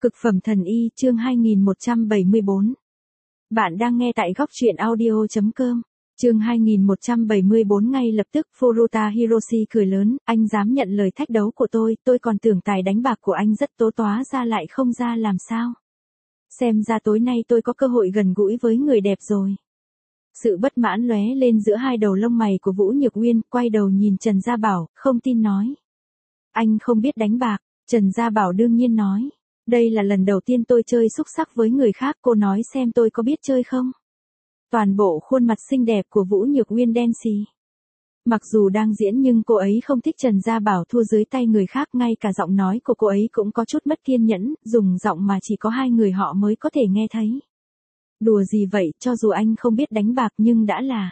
Cực phẩm thần y chương 2174. Bạn đang nghe tại góc truyện audio.com. Chương 2174 ngay lập tức Furuta Hiroshi cười lớn, anh dám nhận lời thách đấu của tôi còn tưởng tài đánh bạc của anh rất tố tóa ra lại không ra làm sao. Xem ra tối nay tôi có cơ hội gần gũi với người đẹp rồi. Sự bất mãn lóe lên giữa hai đầu lông mày của Vũ Nhược Uyên, quay đầu nhìn Trần Gia Bảo, không tin nói. Anh không biết đánh bạc, Trần Gia Bảo đương nhiên nói. Đây là lần đầu tiên tôi chơi xúc xắc với người khác, cô nói xem tôi có biết chơi không? Toàn bộ khuôn mặt xinh đẹp của Vũ Nhược Uyên đen xì. Mặc dù đang diễn nhưng cô ấy không thích Trần Gia Bảo thua dưới tay người khác, ngay cả giọng nói của cô ấy cũng có chút mất kiên nhẫn, dùng giọng mà chỉ có hai người họ mới có thể nghe thấy. Đùa gì vậy, cho dù anh không biết đánh bạc nhưng đã là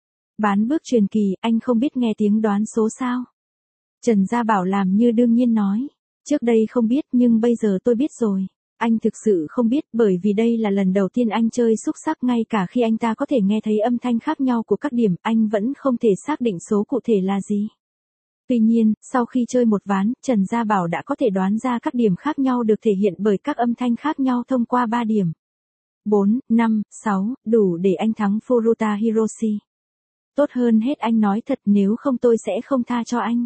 bán bước truyền kỳ, anh không biết nghe tiếng đoán số sao? Trần Gia Bảo làm như đương nhiên nói. Trước đây không biết nhưng bây giờ tôi biết rồi. Anh thực sự không biết bởi vì đây là lần đầu tiên anh chơi xúc xắc, ngay cả khi anh ta có thể nghe thấy âm thanh khác nhau của các điểm, anh vẫn không thể xác định số cụ thể là gì. Tuy nhiên, sau khi chơi một ván, Trần Gia Bảo đã có thể đoán ra các điểm khác nhau được thể hiện bởi các âm thanh khác nhau thông qua 3 điểm. 4, 5, 6, đủ để anh thắng Furuta Hiroshi. Tốt hơn hết anh nói thật, nếu không tôi sẽ không tha cho anh.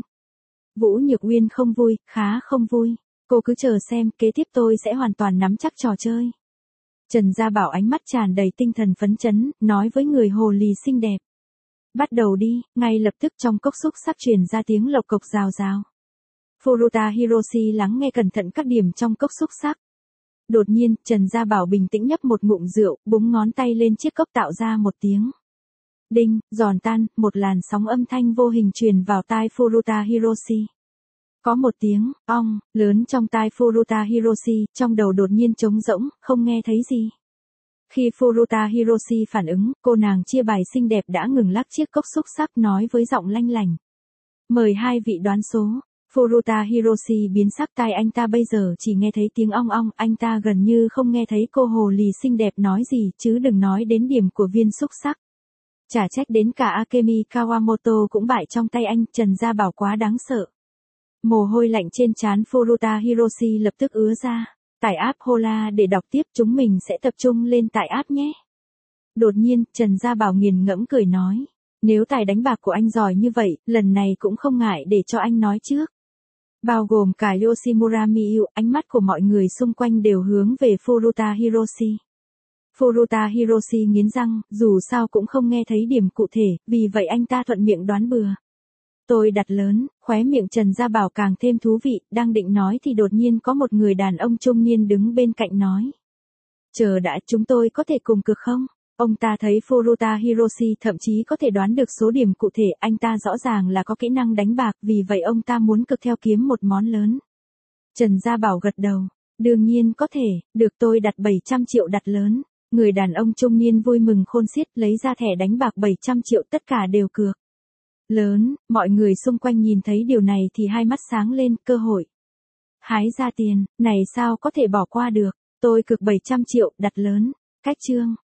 Vũ Nhược Uyên không vui, khá không vui. Cô cứ chờ xem, kế tiếp tôi sẽ hoàn toàn nắm chắc trò chơi. Trần Gia Bảo ánh mắt tràn đầy tinh thần phấn chấn, nói với người hồ lì xinh đẹp. Bắt đầu đi, ngay lập tức trong cốc xúc xắc truyền ra tiếng lộc cộc rào rào. Furuta Hiroshi lắng nghe cẩn thận các điểm trong cốc xúc xắc. Đột nhiên, Trần Gia Bảo bình tĩnh nhấp một ngụm rượu, búng ngón tay lên chiếc cốc tạo ra một tiếng. Đinh, giòn tan, một làn sóng âm thanh vô hình truyền vào tai Furuta Hiroshi. Có một tiếng, ong, lớn trong tai Furuta Hiroshi, trong đầu đột nhiên trống rỗng, không nghe thấy gì. Khi Furuta Hiroshi phản ứng, cô nàng chia bài xinh đẹp đã ngừng lắc chiếc cốc xúc xắc, nói với giọng lanh lành. Mời hai vị đoán số. Furuta Hiroshi biến sắc, tai anh ta bây giờ chỉ nghe thấy tiếng ong ong, anh ta gần như không nghe thấy cô hồ lì xinh đẹp nói gì, chứ đừng nói đến điểm của viên xúc xắc. Chả trách đến cả Akemi Kawamoto cũng bại trong tay anh, Trần Gia Bảo quá đáng sợ. Mồ hôi lạnh trên trán Furuta Hiroshi lập tức ứa ra. Tải app Hola để đọc tiếp, chúng mình sẽ tập trung lên tải app nhé. Đột nhiên, Trần Gia Bảo nghiền ngẫm cười nói. Nếu tài đánh bạc của anh giỏi như vậy, lần này cũng không ngại để cho anh nói trước. Bao gồm cả Yoshimura Miyu, ánh mắt của mọi người xung quanh đều hướng về Furuta Hiroshi. Furuta Hiroshi nghiến răng, dù sao cũng không nghe thấy điểm cụ thể, vì vậy anh ta thuận miệng đoán bừa. Tôi đặt lớn, khóe miệng Trần Gia Bảo càng thêm thú vị, đang định nói thì đột nhiên có một người đàn ông trung niên đứng bên cạnh nói. Chờ đã, chúng tôi có thể cùng cược không? Ông ta thấy Furuta Hiroshi thậm chí có thể đoán được số điểm cụ thể, anh ta rõ ràng là có kỹ năng đánh bạc, vì vậy ông ta muốn cược theo kiếm một món lớn. Trần Gia Bảo gật đầu, đương nhiên có thể, được, tôi đặt 700 triệu đặt lớn. Người đàn ông trung niên vui mừng khôn xiết, lấy ra thẻ đánh bạc 700 triệu, tất cả đều cược. Lớn, mọi người xung quanh nhìn thấy điều này thì hai mắt sáng lên, cơ hội. Hái ra tiền, này sao có thể bỏ qua được, tôi cược 700 triệu, đặt lớn. Cách chương.